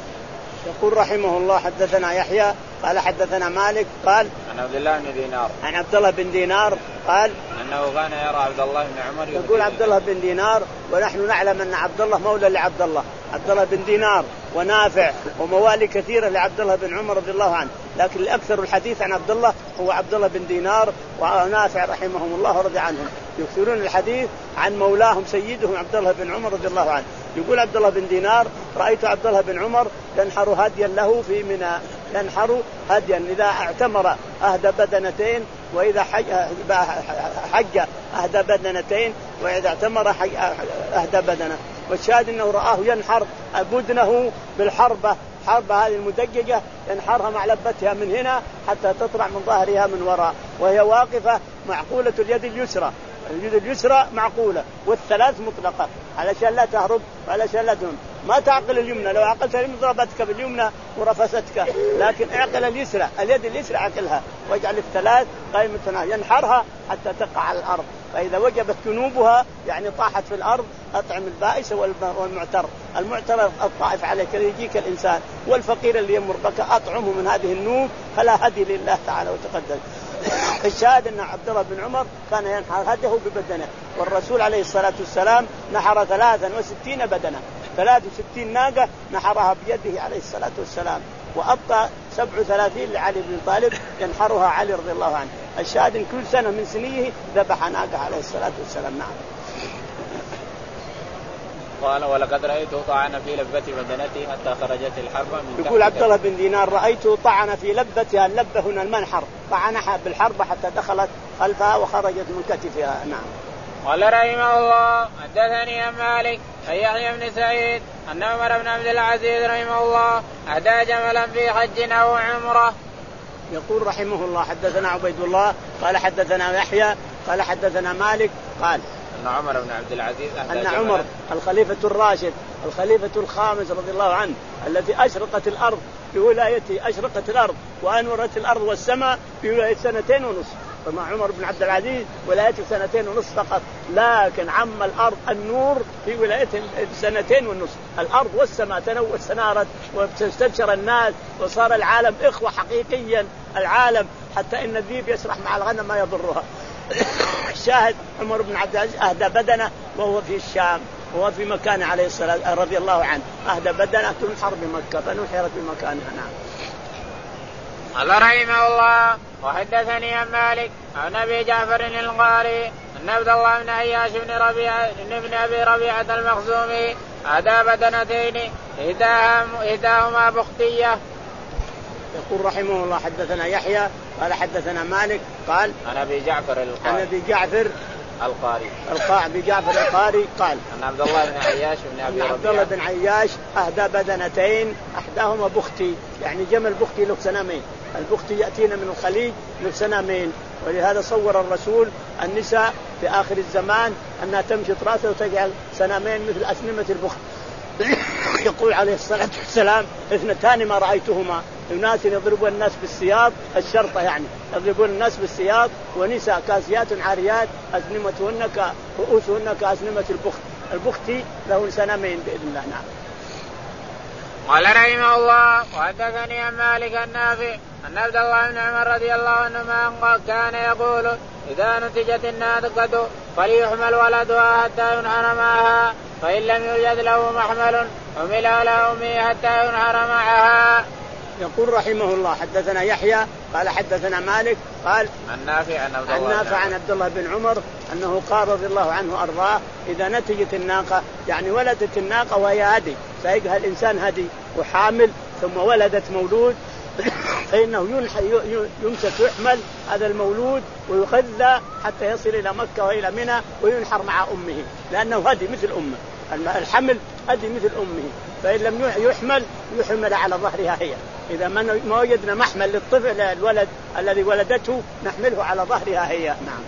يقول رحمه الله حدثنا يحيى قال حدثنا مالك قال عن عبد الله بن دينار عن عبد الله بن دينار قال أنه كان يرى عبد الله بن عمر. يقول عبد الله بن دينار ونحن نعلم أن عبد الله مولى لعبد الله، عبد الله بن دينار ونافع وموالي كثيرة لعبد الله بن عمر رضي الله عنه، لكن الأكثر الحديث عن عبد الله هو عبد الله بن دينار ونافع رحمهم الله ورضي عنهم، يكثرون الحديث عن مولاهم سيدهم عبد الله بن عمر رضي الله عنه. يقول عبد الله بن دينار رأيت عبد الله بن عمر ينحر هديا له في منى، ينحر هديا إذا اعتمر أهدى بدنتين وإذا حج, حج أهدى بدنتين وإذا اعتمر أهدى بدنة، والشاهد أنه رآه ينحر بدنه بالحربة، حربة هذه المدججة ينحرها مع لبتها من هنا حتى تطلع من ظهرها من وراء، وهي واقفة معقولة اليد اليسرى، اليد اليسرى معقولة والثلاث مطلقة علشان لا تهرب علشان لا تهم. ما تعقل اليمنى، لو عقلت اليمنى ضربتك باليمنى ورفستك، لكن اعقل اليسرى، اليد اليسرى عقلها واجعل الثلاث قائمة ينحرها حتى تقع على الأرض، فإذا وجبت جنوبها يعني طاحت في الأرض أطعم البائس والمعتر، المعتر الطائف عليك يجيك الإنسان، والفقير اللي يمر بك أطعمه من هذه النوب فلا هدي لله تعالى وتقدم. الشاهد أن عبد الله بن عمر كان ينحر هده ببدنه، والرسول عليه الصلاة والسلام نحر ثلاثا وستين بدنة، ثلاث وستين ناقة نحرها بيده عليه الصلاة والسلام، وأبقى سبع وثلاثين لعلي بن طالب ينحرها علي رضي الله عنه. الشاهد إن كل سنة من سنيه ذبح ناقة عليه الصلاة والسلام. نعم. قال ولقد رأيته طعن في لبة بدنتي حتى خرجت الحربة من يقول عبد الله بن دينار رأيته طعن في لبتها، اللبة هنا المنحر، طعنها بالحربة حتى دخلت خلفها وخرجت من كتفها. نعم. قال رحمه الله حدثني عن مالك عن يحيى بن سعيد أن عمر بن عبد العزيز رحمه الله أهدى جملا في حج أو عمرة. يقول رحمه الله حدثنا عبيد الله قال حدثنا يحيى قال حدثنا مالك قال أن عمر بن عبد العزيز أن عمر الخليفة الراشد الخليفة الخامس رضي الله عنه الذي أشرقت الأرض بولايته، أشرقت الأرض وأنورت الأرض والسماء في ولاية سنتين ونصف، فما عمر بن عبد العزيز ولايته سنتين ونصف فقط، لكن عم الأرض النور في ولاية سنتين ونصف، الأرض والسماء تنوت سنارت واستبشر الناس وصار العالم إخوة حقيقيا، العالم حتى إن الذيب يسرح مع الغنم ما يضرها. الشاهد عمر بن عبد العزيز أهدى بدنه وهو في الشام، وهو في مكان عليه الصلاة رضي الله عنه، أهدى بدنه تنحر بمكة فنحرت بمكانها. نعم. قال رحمه الله وحدثني عن مالك عن أبي جعفر القاري أن عبد الله بن عياش بن ربيعة بن أبي ربيعة المخزومي أهدى بدنتين إحداهما بختية. يقول رحمه الله حدثنا يحيى قال حدثنا مالك قال عن أبي جعفر القاري عن أبي جعفر القاري القاع أبي جعفر القاري قال عن عبد الله بن عياش بن أبي ربيعة عبد الله بن عياش أهدى بدنتين أحداهما بختي يعني جمل بختي له سنامين. البختي يأتينا من الخليج له سنامين، ولهذا صور الرسول النساء في آخر الزمان أنها تمشي راسها وتجعل سنامين مثل أسنمة البخت. يقول عليه الصلاة والسلام اثنتان ما رأيتهما، أناس يضربون الناس بالسياط الشرطة يعني يضربون الناس بالسياط، ونساء كاسيات عاريات أسنمتهن كرؤوسهن كأسنمة البخت. البختي له سنامين بإذن الله. نعم. قال رحمه الله وحدثني عن مالك النافع أن عبد الله بن عمر رضي الله عنهما كان يقول إذا نتجت الناقة فليحمل ولدها حتى ينحر معها، فإن لم يوجد له محمل حمل على أمه حتى ينحر معها. يقول رحمه الله حدثنا يحيى قال حدثنا مالك قال عن نافع عن عبد الله, نافع عن عبد الله بن عمر أنه قال رضي الله عنه أرضاه إذا نتجت الناقة يعني ولدت الناقة وهي هدي سيقها الإنسان هدي وحامل ثم ولدت مولود فإنه يمسك يحمل هذا المولود ويغذى حتى يصل إلى مكة وإلى منى وينحر مع أمه، لأنه هدي مثل أمه، الحمل هدي مثل أمه، فإن لم يحمل يحمل على ظهرها هي. إذا ما وجدنا محمل للطفل الولد الذي ولدته نحمله على ظهرها هي. نعم.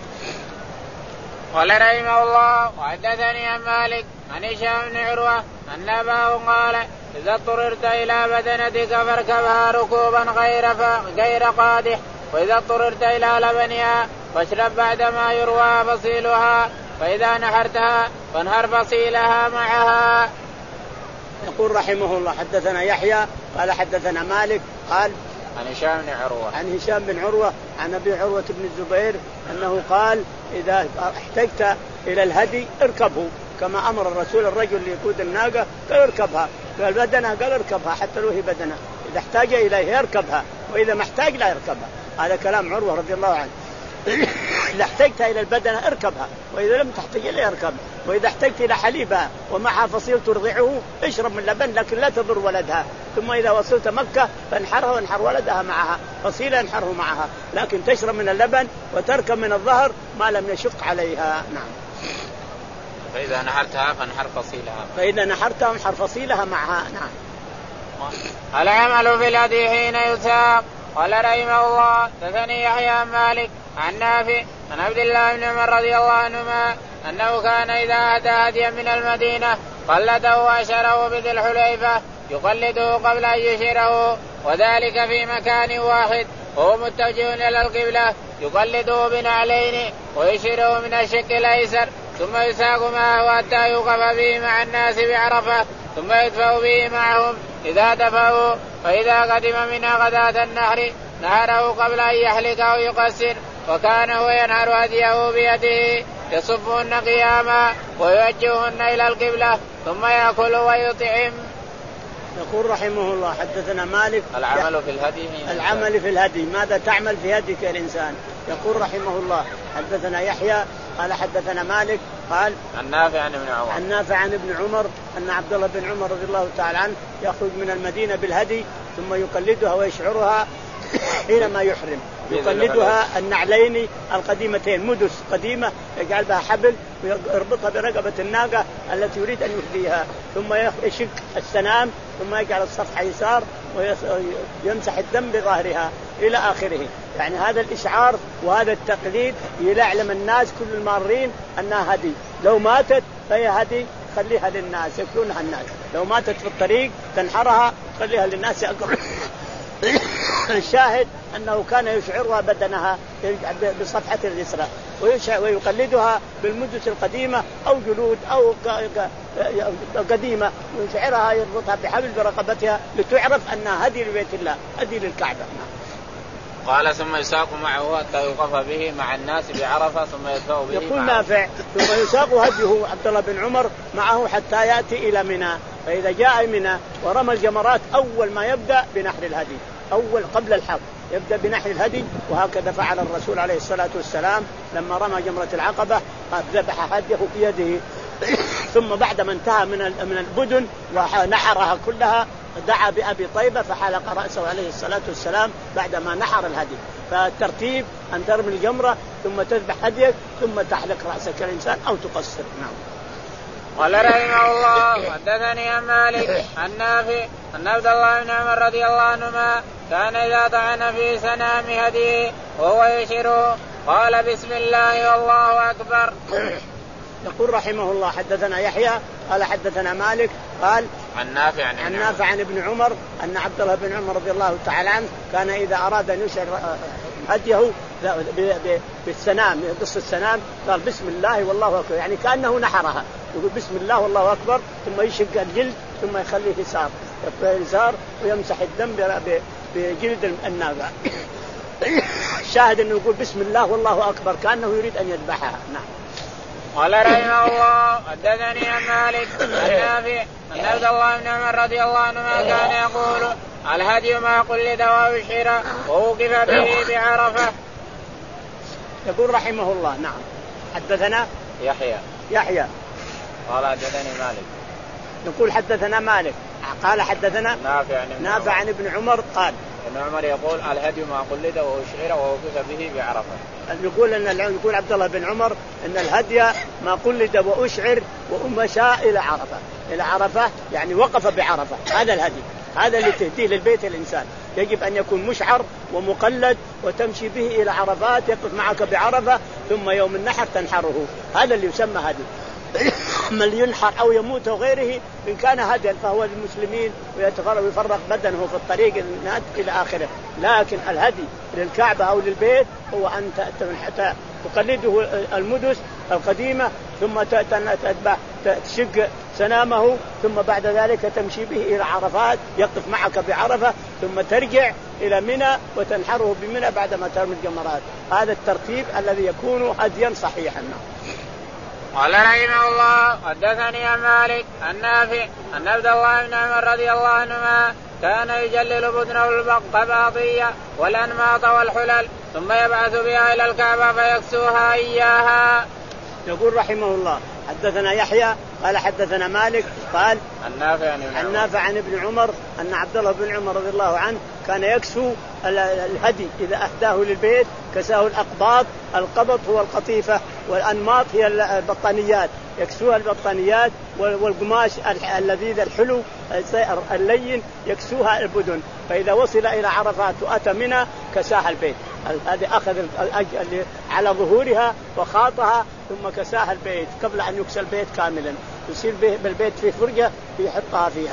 قال رحمه الله وحدثني عن مالك عن هشام بن عروة أن أباه قال إذا اضطررت إلى بدنتك فاركبها ركوبا غير, غير قادح، وإذا اضطررت إلى لبنها فاشرب بعدما يروى فصيلها، فإذا نحرتها فانهر فصيلها معها. يقول رحمه الله حدثنا يحيى قال حدثنا مالك قال عن هشام بن عروة عن هشام بن عروة عن أبي عروة بن الزبير أنه قال إذا احتجت إلى الهدي اركبه، كما أمر الرسول الرجل اللي يقود الناقة قال اركبها، قال بدنها قال اركبها حتى لو هي بدنها، إذا احتاج إليه يركبها وإذا ما احتاج لا يركبها. هذا كلام عروة رضي الله عنه. إذا احتجت إلى البدنة اركبها وإذا لم تحتاج إليه اركبها، وإذا احتجت إلى حليبها ومعها فصيل ترضعه اشرب من لبن لكن لا تضر ولدها، ثم إذا وصلت مكة فانحرها وانحر ولدها معها، فصيل انحره معها، لكن تشرب من اللبن وتركب من الظهر ما لم يشق عليها. نعم. فإذا نحرتها فانحر فصيلها فإذا نحرتها فانحر فصيلها معها. نعم. العمل في الهدي حين يساق. قال رحمه الله حدثني يحيى عن مالك عن نافع عن عبد الله بن عمر رضي الله عنهما أنه كان إذا أتى هديا من المدينة قلده وأشره بذي الحليفة يقلده قبل أن يشيره، وذلك في مكان واحد وهو متجه إلى القبلة، يقلده بنعلين ويشيره من الشق الأيسر، ثم يساق معه حتى يوقف به مع الناس بعرفة، ثم يدفع به معهم إذا دفعوا، فإذا قدم منها غداة النحر نهره قبل أن يحلق أو يقصر، وكان هو ينهر هديه بيده يصفهن قياما ويوجههن إلى القبلة ثم يأكل ويطعم. يقول رحمه الله حدثنا مالك العمل في الهدي العمل في الهدي ماذا تعمل في هديك الإنسان. يقول رحمه الله حدثنا يحيى قال حدثنا مالك قال عن نافع عن ابن عمر عن نافع عن ابن عمر أن عبد الله بن عمر رضي الله تعالى عنه يخرج من المدينة بالهدي ثم يقلدها ويشعرها حينما يحرم، يقلدها النعلين القديمتين مدس قديمة يجعل بها حبل ويربطها برقبة الناقة التي يريد أن يهديها، ثم يشق السنام ثم يجعل الصفحة يسار ويمسح الدم بظهرها إلى آخره. يعني هذا الإشعار وهذا التقليد يعلم الناس كل المارين أنها هدي، لو ماتت فهي هدي خليها للناس يأكلونها الناس، لو ماتت في الطريق تنحرها خليها للناس يأكلون. الشاهد أنه كان يشعرها بدنها بصفحة اليسرى ويقلدها بالمدس القديمة أو جلود أو قديمة ويشعرها يربطها بحبل برقبتها لتعرف أنها هدي لبيت الله هدي للكعبة. قال ثم يساق معه حتى يوقف به مع الناس بعرفة ثم يدفع به. يقول نافع ثم يساق هديه عبد الله بن عمر معه حتى يأتي إلى منى، فإذا جاء منى ورمى الجمرات أول ما يبدأ بنحر الهدي، أول قبل الحق يبدأ بنحر الهدي، وهكذا فعل الرسول عليه الصلاة والسلام لما رمى جمرة العقبة ذبح هديه بيده ثم بعد ما انتهى من من البدن ونحرها كلها دعا بأبي طيبة فحلق رأسه عليه الصلاة والسلام بعدما نحر الهدي. فالترتيب أن ترمي الجمرة ثم تذبح هديك ثم تحلق رأسك الإنسان أو تقصر. نعم. قال رحمه الله حدثني عن مالك عن نافع أن عبد الله بن عمر رضي الله عنهما كان إذا طعن في سنام هديه وهو يشير قال بسم الله والله أكبر. يقول رحمه الله حدثنا يحيى قال حدثنا مالك قال عن نافع عن, عن نافع عن ابن عمر أن عبد الله بن عمر رضي الله تعالى عنه كان إذا أراد أن يشعر هديه بالسنام يقص السنام قال بسم الله والله أكبر، يعني كأنه نحرها، يقول بسم الله والله أكبر ثم يشق الجلد ثم يخليه يسار يسار ويمسح الدم بجلد الناقة. شاهد أنه يقول بسم الله والله أكبر كأنه يريد أن يذبحها. نعم. قال رحمه الله حدثني عن مالك عن نافع أن عبد الله بن عمر رضي الله عنهما كان يقول الهدي ما قلد وأشعر ووقف به بعرفة. يقول رحمه الله نعم حدثنا يحيى يحيى قال حدثني مالك يقول حدثنا مالك قال حدثنا نافع نافع عن ابن عمر قال ابن عمر يقول الهدي ما قلد وأشعر ووقف به بعرفة. يقول ان يقول عبد الله بن عمر ان الهدي ما قلد وأشعر ومشى الى عرفه الى عرفه يعني وقف بعرفه. هذا الهدي، هذا اللي تهديه للبيت الانسان يجب ان يكون مشعر ومقلد وتمشي به الى عرفات يقف معك بعرفه ثم يوم النحر تنحره. هذا اللي يسمى هدي. من ينحر أو يموت وغيره إن كان هديا فهو للمسلمين ويتفرق ويفرق بدنه في الطريق إلى آخره. لكن الهدي للكعبة أو للبيت هو أن تقلده المدس القديمة ثم تتبع تشق سنامه ثم بعد ذلك تمشي به إلى عرفات يقف معك بعرفة ثم ترجع إلى منى وتنحره بمنى بعدما ترمي الجمرات. هذا الترتيب الذي يكون هديا صحيحا. قال رحمه الله حدثني عن مالك عن نافع أن عبد الله بن عمر رضي الله عنهما كان يجلل بدنه القباضية والأنماط والحلل ثم يبعث بها إلى الكعبة فيكسوها إياها. يقول رحمه الله حدثنا يحيى قال حدثنا مالك قال عن نافع عن, عن نافع عن ابن عمر أن عبد الله بن عمر رضي الله عنه كان يكسو الهدي إذا أهداه للبيت كساه الأقباط. القبط هو القطيفة والأنماط هي البطانيات، يكسوها البطانيات والقماش اللذيذ الحلو اللين يكسوها البدن. فإذا وصل إلى عرفات وأتى منى كساها البيت. هذه أخذ اللي على ظهورها وخاطها ثم كساها البيت قبل أن يكسى البيت كاملا يصير بالبيت في فرجة يحطها فيها.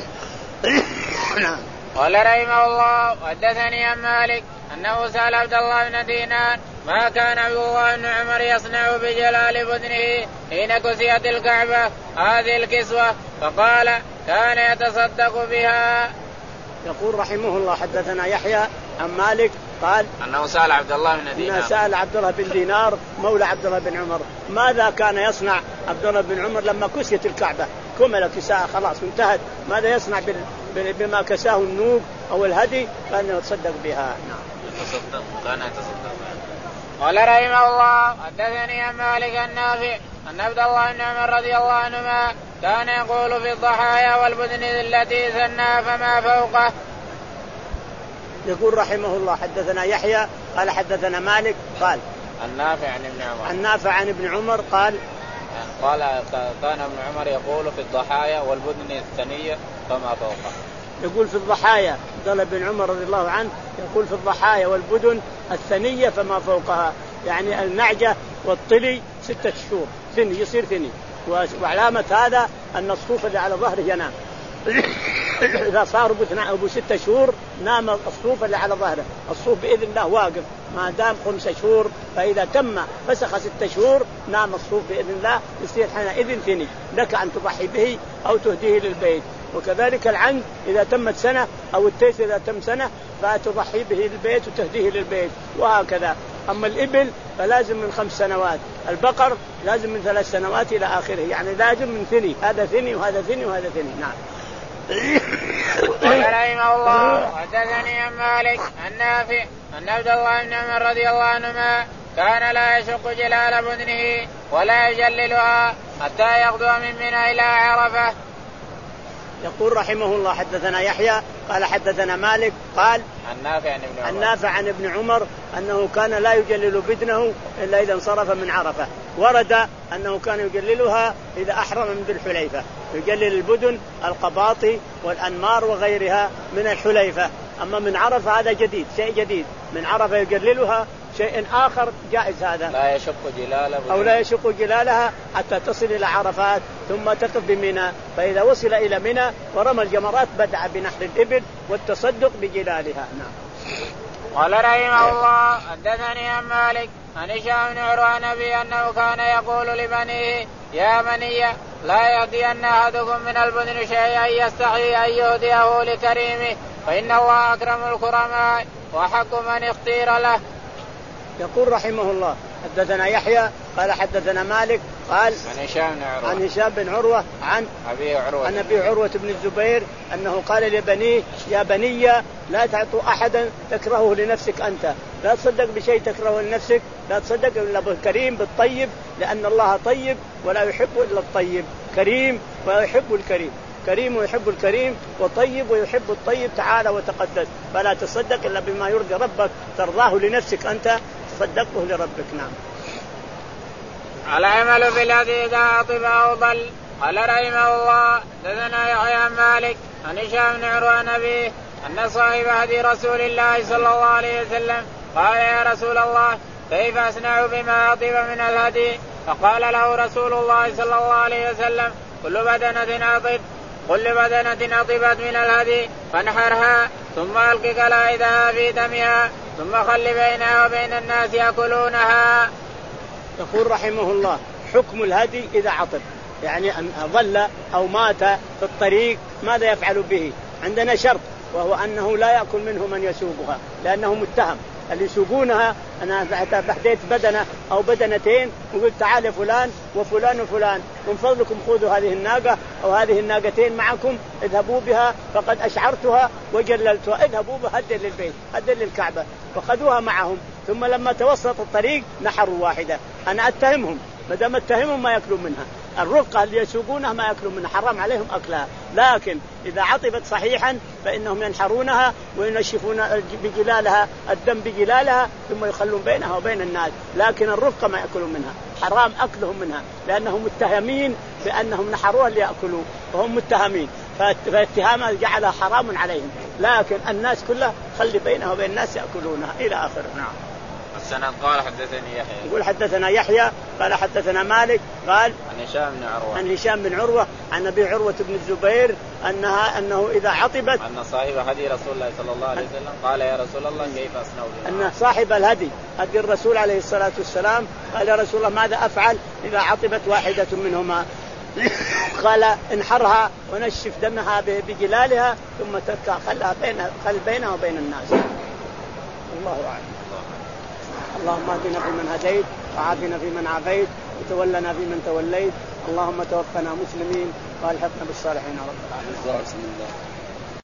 نعم. قال رحمه الله حدثني عن مالك أنه سأل عبد الله بن دينار ما كان عبد الله بن عمر يصنع بجلال بدنه حين كسيت الكعبة هذه الكسوة فقال كان يتصدق بها. يقول رحمه الله حدثنا يحيى عن مالك قال أنه سأل عبد الله بن دينار سأل عبد الله بن دينار مولى عبد الله بن عمر ماذا كان يصنع عبد الله بن عمر لما كسيت الكعبة كمل كساء خلاص انتهت، ماذا يصنع بما كساه النوق أو الهدي؟ كان يتصدق بها. نعم. يتصدق كان يتصدق بها. قال رحمه الله حدثني عن مالك النافع أن عبد الله بن عمر رضي الله عنهما كان يقول في الضحايا والبدن التي سنى فما فوقه. يقول رحمه الله حدثنا يحيى قال حدثنا مالك قال النافع عن ابن عمر النافع عن ابن عمر قال قال كان ابن عمر يقول في الضحايا والبدن الثنية فما فوقه. يقول في الضحايا عبد الله بن عمر رضي الله عنه يقول في الضحايا والبدن الثنية فما فوقها، يعني النعجة والطلي ستة شهور ثني يصير ثني، وعلامة هذا أن الصوف اللي على ظهره ينام. إذا صار أبو ستة شهور نام الصوف اللي على ظهره، الصوف بإذن الله واقف ما دام خمسة شهور، فإذا تم فسخ ستة شهور نام الصوف بإذن الله يصير حينئذ ثني لك أن تضحي به أو تهديه للبيت. وكذلك العند إذا تمت سنة أو التيس إذا تم سنة فتضحي به للبيت وتهديه للبيت وهكذا. أما الإبل فلازم من خمس سنوات، البقر لازم من ثلاث سنوات إلى آخره، يعني لازم من ثني، هذا ثني وهذا ثني وهذا ثني. نعم. قال رحمه الله حدثني عن مالك عن نافع أن عبد الله بن عمر رضي الله عنهما كان لا يشق جلال بدنه ولا يجللها حتى يغدو من منى إلى عرفة. يقول رحمه الله حدثنا يحيى قال حدثنا مالك قال عن نافع عن ابن عمر, عن نافع عن ابن عمر أنه كان لا يجلل بدنه إلا إذا انصرف من عرفة. ورد أنه كان يجللها إذا أحرم من ذي الحليفة، يجلل البدن القباطي والأنمار وغيرها من الحليفة. أما من عرفة هذا جديد، شيء جديد، من عرفة يجللها شيء آخر جائز، هذا لا يشق جلال أو لا يشق جلالها حتى تصل إلى عرفات ثم تقف بمنى. فإذا وصل إلى منى ورمى الجمرات بدأ بنحر الإبل والتصدق بجلالها. نعم. قال رحمه الله حدثني عن مالك عن هشام بن عروة عن أبي أنه كان يقول لبنيه يا بني لا يهدين أحدكم من البدن شيئا يستحي أن يهديه لكريمه فإن الله أكرم الكرماء وحق من اختير له. يقول رحمه الله حدثنا يحيى قال حدثنا مالك قال عن هشام بن عروة عن هشام بن عروة عن أبي عروة عن أبي عروة بن الزبير أنه قال لبنيه يا بني لا تعطوا أحدا تكرهه لنفسك أنت، لا تصدق بشيء تكرهه لنفسك، لا تصدق إلا بالكريم بالطيب، لأن الله طيب ولا يحب إلا الطيب، كريم ويحب الكريم، كريم ويحب الكريم وطيب ويحب الطيب تعالى وتقدس، فلا تصدق إلا بما يرضي ربك ترضاه لنفسك أنت تصدقه لربك. نعم. العمل في الذي إذا عطب أو ضل. قال رحمه الله حدثنا يحيى عن مالك عن هشام بن عروة عن أبيه أن صاحب هدي رسول الله صلى الله عليه وسلم قال يا رسول الله كيف أصنع بما عطب من الهدي؟ فقال له رسول الله صلى الله عليه وسلم كل بدنة عطب كل بدنة عطبت من الهدي فانحرها ثم ألق قلائدها في دمها ثم خل بينها وبين الناس يأكلونها. يقول رحمه الله حكم الهدي إذا عطب، يعني أن ضل أو مات في الطريق ماذا يفعل به؟ عندنا شرط وهو أنه لا يأكل منه من يسوقها لأنه متهم. اللي يسوقونها أنا بحديت بدنة أو بدنتين وقلت تعال فلان وفلان وفلان من فضلكم خذوا هذه الناقة أو هذه الناقتين معكم اذهبوا بها فقد أشعرتها وجللتها، اذهبوا بها هدل للبيت هدل للكعبة، فخذوها معهم ثم لما توسط الطريق نحروا واحدة. أنا أتهمهم، ما دام اتهمهم ما يأكلون منها، الرقة اللي يسوقونها ما يأكلون منها، حرام عليهم أكلها. لكن إذا عطبت صحيحا فإنهم ينحرونها وينشفون بجلالها الدم بجلالها ثم يخلون بينها وبين الناس، لكن الرقة ما يأكلون منها، حرام أكلهم منها لأنهم متهمين بأنهم نحروها ليأكلوا وهم متهمين، فاتهامها جعلها حرام عليهم، لكن الناس كلها خلي بينها وبين الناس يأكلونها إلى آخره. نعم. السند قال حدثني يحيى يقول حدثنا يحيى قال حدثنا مالك قال عن هشام بن عروة عن هشام بن عروة عن أبي عروة بن الزبير أنها أنه إذا عطبت أن صاحب هدي رسول الله صلى الله عليه وسلم قال يا رسول الله كيف أصنع بها؟ أن صاحب الهدي هدي الرسول عليه الصلاة والسلام قال يا رسول الله ماذا أفعل إذا عطبت واحدة منهما؟ قال انحرها ونشف دمها بجلالها ثم تركها خلها بينها خل بينها وبين الناس. الله أعلم. اللهم اهدنا فيمن هديت وعافنا فيمن عافيت وتولنا فيمن توليت، اللهم توفنا مسلمين والحقنا بالصالحين رب العالمين.